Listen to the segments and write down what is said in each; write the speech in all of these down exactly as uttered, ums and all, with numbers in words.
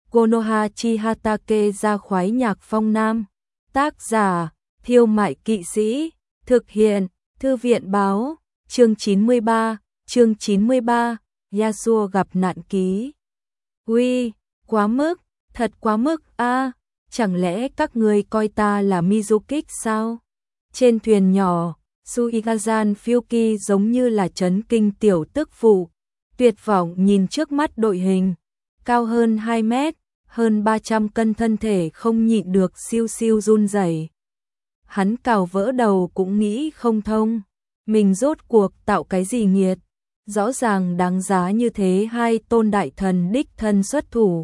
Konoha chi Hatake ra khoái nhạc phong nam. Tác giả, Thiêu Mại Kỵ Sĩ. Thực hiện, Thư viện báo. Chương chín mươi ba, chương chín mươi ba, Yasuo gặp nạn ký. Uy, quá mức, thật quá mức a, à, chẳng lẽ các người coi ta là Mizukik sao? Trên thuyền nhỏ, Suikazan Fyuki giống như là chấn kinh tiểu tức phụ, tuyệt vọng nhìn trước mắt đội hình, cao hơn hai mét, hơn ba trăm cân thân thể không nhịn được siêu siêu run rẩy. Hắn cào vỡ đầu cũng nghĩ không thông, mình rốt cuộc tạo cái gì nghiệt, rõ ràng đáng giá như thế hai tôn đại thần đích thân xuất thủ.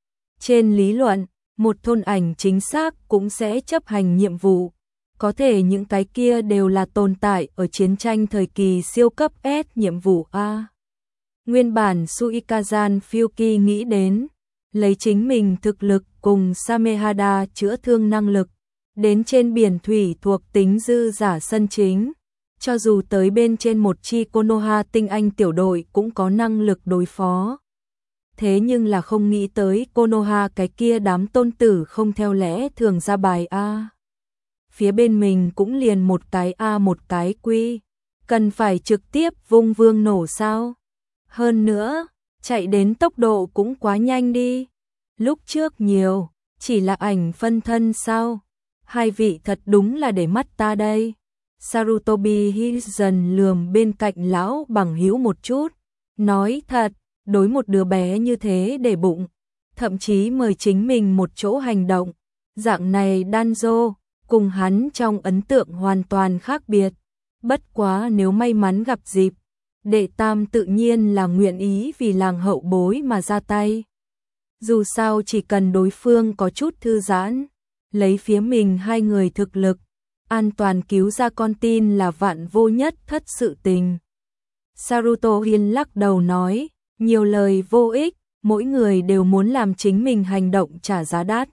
Trên lý luận, một thôn ảnh chính xác cũng sẽ chấp hành nhiệm vụ, có thể những cái kia đều là tồn tại ở chiến tranh thời kỳ siêu cấp S nhiệm vụ A. Nguyên bản Suikazan Fyuki nghĩ đến, lấy chính mình thực lực cùng Samehada chữa thương năng lực, đến trên biển thủy thuộc tính dư giả sân chính, cho dù tới bên trên một chi Konoha tinh anh tiểu đội cũng có năng lực đối phó. Thế nhưng là không nghĩ tới Konoha cái kia đám tôn tử không theo lẽ thường ra bài A. Phía bên mình cũng liền một cái A một cái Q, cần phải trực tiếp vung vương nổ sao? Hơn nữa, chạy đến tốc độ cũng quá nhanh đi. Lúc trước nhiều, chỉ là ảnh phân thân sao? Hai vị thật đúng là để mắt ta đây. Sarutobi Hizen lườm bên cạnh lão bằng hữu một chút, nói thật, đối một đứa bé như thế để bụng, thậm chí mời chính mình một chỗ hành động, dạng này Danzo, cùng hắn trong ấn tượng hoàn toàn khác biệt. Bất quá nếu may mắn gặp dịp, đệ tam tự nhiên là nguyện ý vì làng hậu bối mà ra tay. Dù sao chỉ cần đối phương có chút thư giãn, lấy phía mình hai người thực lực, an toàn cứu ra con tin là vạn vô nhất thất sự tình. Saruto Hiên lắc đầu nói, nhiều lời vô ích, mỗi người đều muốn làm chính mình hành động trả giá đắt.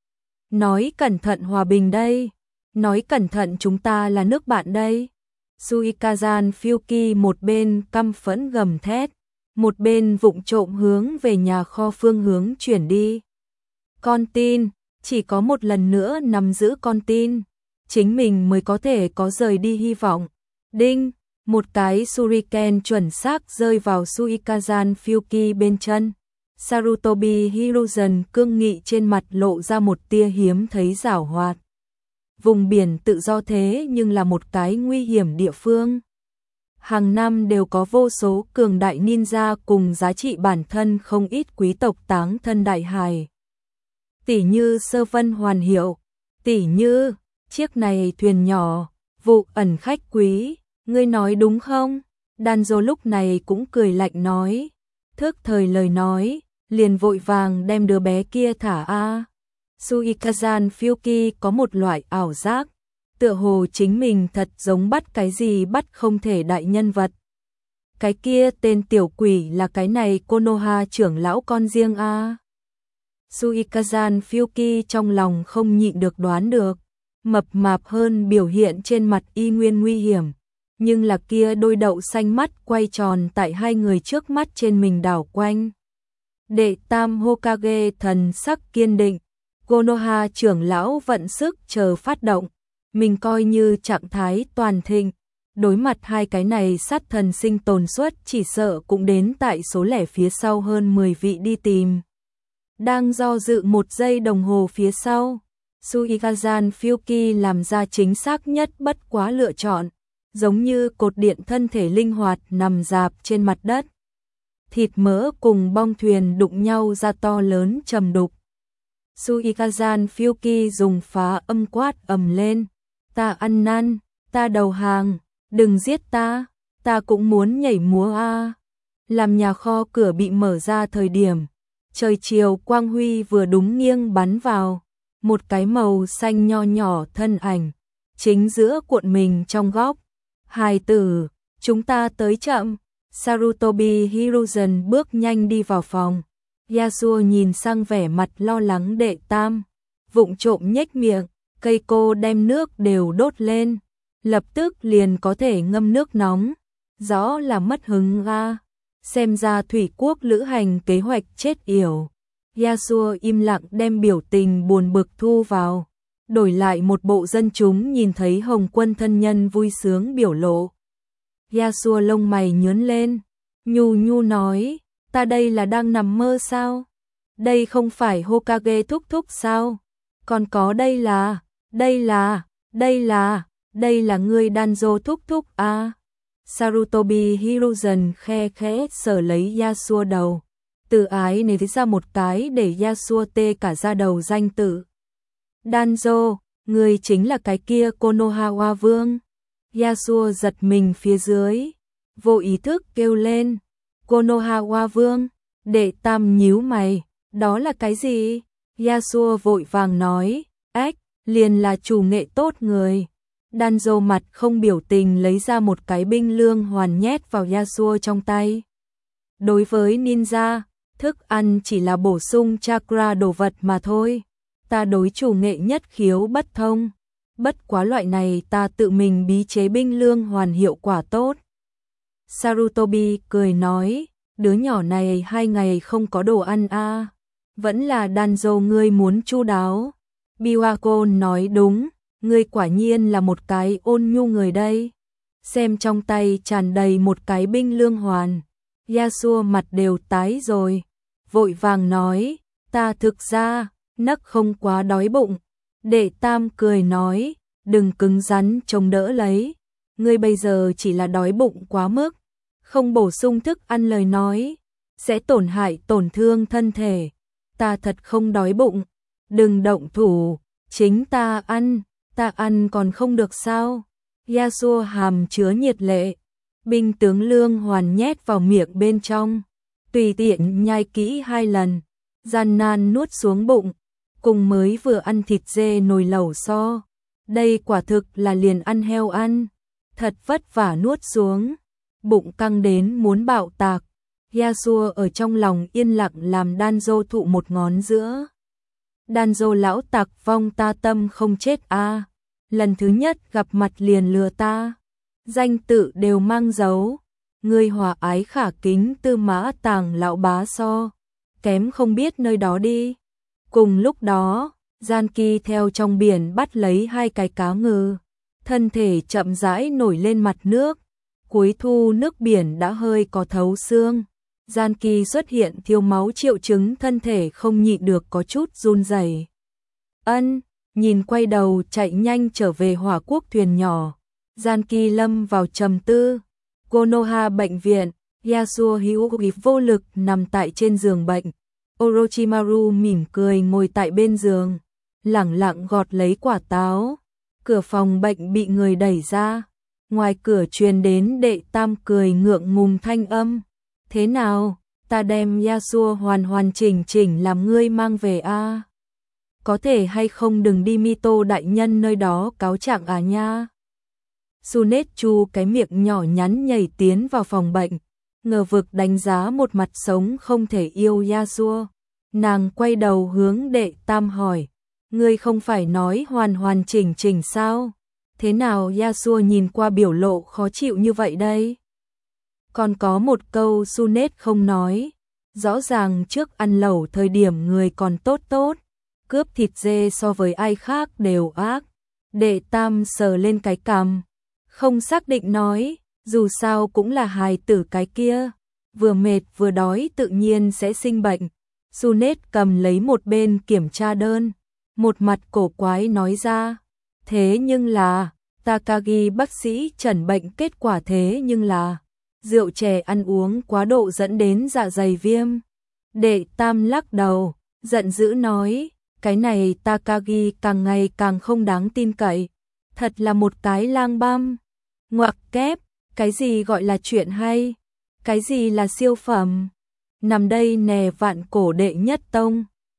Nói cẩn thận hòa bình đây, nói cẩn thận chúng ta là nước bạn đây. Suikazan Fyuki một bên căm phẫn gầm thét, một bên vụng trộm hướng về nhà kho phương hướng chuyển đi. Con tin, chỉ có một lần nữa nắm giữ con tin, chính mình mới có thể có rời đi hy vọng. Đinh, một cái shuriken chuẩn xác rơi vào Suikazan Fyuki bên chân. Sarutobi Hiruzen cương nghị trên mặt lộ ra một tia hiếm thấy giảo hoạt. Vùng biển tự do thế nhưng là một cái nguy hiểm địa phương. Hàng năm đều có vô số cường đại ninja cùng giá trị bản thân không ít quý tộc táng thân đại hài. Tỷ như Sơ Vân Hoàn Hiệu, tỷ như chiếc này thuyền nhỏ, vụ ẩn khách quý, ngươi nói đúng không? Danzo lúc này cũng cười lạnh nói, thức thời lời nói, liền vội vàng đem đứa bé kia thả a. Suikazan Fyuki có một loại ảo giác, tựa hồ chính mình thật giống bắt cái gì bắt không thể đại nhân vật. Cái kia tên tiểu quỷ là cái này Konoha trưởng lão con riêng a. Suikazan Fyuki trong lòng không nhịn được đoán được, mập mạp hơn biểu hiện trên mặt y nguyên nguy hiểm, nhưng là kia đôi đậu xanh mắt quay tròn tại hai người trước mắt trên mình đảo quanh. Đệ tam Hokage thần sắc kiên định, Konoha trưởng lão vận sức chờ phát động, mình coi như trạng thái toàn thịnh, đối mặt hai cái này sát thần sinh tồn suất chỉ sợ cũng đến tại số lẻ phía sau hơn mười vị đi tìm. Đang do dự một giây đồng hồ phía sau, Suikazan Fyuki làm ra chính xác nhất bất quá lựa chọn, giống như cột điện thân thể linh hoạt nằm rạp trên mặt đất. Thịt mỡ cùng bong thuyền đụng nhau ra to lớn trầm đục. Suikazan Fyuki dùng phá âm quát ầm lên, ta ăn năn, ta đầu hàng, đừng giết ta, ta cũng muốn nhảy múa a. Làm nhà kho cửa bị mở ra thời điểm, trời chiều quang huy vừa đúng nghiêng bắn vào, một cái màu xanh nho nhỏ thân ảnh, chính giữa cuộn mình trong góc. Hài tử, chúng ta tới chậm. Sarutobi Hiruzen bước nhanh đi vào phòng. Yasuo nhìn sang vẻ mặt lo lắng đệ tam, vụng trộm nhếch miệng, cây cô đem nước đều đốt lên, lập tức liền có thể ngâm nước nóng, rõ là mất hứng ga. Xem ra thủy quốc lữ hành kế hoạch chết yểu. Yasuo im lặng đem biểu tình buồn bực thu vào, đổi lại một bộ dân chúng nhìn thấy Hồng Quân thân nhân vui sướng biểu lộ. Yasuo lông mày nhướng lên, nhu nhu nói, ta đây là đang nằm mơ sao? Đây không phải Hokage thúc thúc sao? Còn có đây là, đây là, đây là, đây là ngươi Danzo thúc thúc à? Sarutobi Hiruzen khe khẽ sờ lấy Yasuo đầu, từ ái nấy ra một cái để Yasuo tê cả da đầu danh tự. Danzo, ngươi chính là cái kia Konohava vương. Yasuo giật mình phía dưới, vô ý thức kêu lên, Konohava vương. Đệ Tam nhíu mày, đó là cái gì? Yasuo vội vàng nói, ếch, liền là chủ nghệ tốt người. Danzo mặt không biểu tình lấy ra một cái binh lương hoàn nhét vào Yasuo trong tay. Đối với ninja, thức ăn chỉ là bổ sung chakra đồ vật mà thôi. Ta đối chủ nghệ nhất khiếu bất thông. Bất quá loại này ta tự mình bí chế binh lương hoàn hiệu quả tốt. Sarutobi cười nói, đứa nhỏ này hai ngày không có đồ ăn a à. Vẫn là Danzo ngươi muốn chu đáo. Biwako nói đúng, ngươi quả nhiên là một cái ôn nhu người đây. Xem trong tay tràn đầy một cái binh lương hoàn. Yasuo mặt đều tái rồi, vội vàng nói, ta thực ra, nấc không quá đói bụng. Đệ Tam cười nói, đừng cứng rắn chống đỡ lấy. Ngươi bây giờ chỉ là đói bụng quá mức, không bổ sung thức ăn lời nói, sẽ tổn hại tổn thương thân thể. Ta thật không đói bụng, đừng động thủ, chính ta ăn, ta ăn còn không được sao? Yasuo hàm chứa nhiệt lệ, binh tướng lương hoàn nhét vào miệng bên trong, tùy tiện nhai kỹ hai lần, gian nan nuốt xuống bụng, cùng mới vừa ăn thịt dê nồi lẩu so. Đây quả thực là liền ăn heo ăn, thật vất vả nuốt xuống, bụng căng đến muốn bạo tạc. Yasuo ở trong lòng yên lặng làm Danzo thụ một ngón giữa. Danzo lão tặc vong ta tâm không chết a à. Lần thứ nhất gặp mặt liền lừa ta, danh tự đều mang dấu, ngươi hòa ái khả kính Tư Mã Tàng lão bá so, kém không biết nơi đó đi. Cùng lúc đó, Gian Kỳ theo trong biển bắt lấy hai cái cá ngừ, thân thể chậm rãi nổi lên mặt nước. Cuối thu nước biển đã hơi có thấu xương, Gian Kỳ xuất hiện thiếu máu triệu chứng, thân thể không nhịn được có chút run rẩy. Ân, nhìn quay đầu chạy nhanh trở về hỏa quốc thuyền nhỏ, Gian Kỳ lâm vào trầm tư. Konoha bệnh viện, Yasuo hữu vô lực nằm tại trên giường bệnh. Orochimaru mỉm cười ngồi tại bên giường, lẳng lặng gọt lấy quả táo. Cửa phòng bệnh bị người đẩy ra, ngoài cửa truyền đến Đệ Tam cười ngượng ngùng thanh âm. Thế nào, ta đem Yasuo hoàn hoàn chỉnh chỉnh làm ngươi mang về a à? Có thể hay không đừng đi Mito đại nhân nơi đó cáo trạng à nha. Tsunetsu cái miệng nhỏ nhắn nhảy tiến vào phòng bệnh, ngờ vực đánh giá một mặt sống không thể yêu Yasuo. Nàng quay đầu hướng Đệ Tam hỏi, ngươi không phải nói hoàn hoàn chỉnh chỉnh sao? Thế nào Yasuo nhìn qua biểu lộ khó chịu như vậy đây? Còn có một câu Tsunet không nói, rõ ràng trước ăn lẩu thời điểm người còn tốt tốt, cướp thịt dê so với ai khác đều ác. Đệ Tam sờ lên cái cằm, không xác định nói, dù sao cũng là hài tử cái kia, vừa mệt vừa đói tự nhiên sẽ sinh bệnh. Tsunet cầm lấy một bên kiểm tra đơn, một mặt cổ quái nói ra, thế nhưng là, Takagi bác sĩ chẩn bệnh kết quả thế nhưng là, rượu chè ăn uống quá độ dẫn đến dạ dày viêm. Đệ Tam lắc đầu, giận dữ nói, cái này Takagi càng ngày càng không đáng tin cậy, thật là một cái lang băm. Ngoặc kép, cái gì gọi là chuyện hay, cái gì là siêu phẩm, nằm đây nè vạn cổ đệ nhất tông.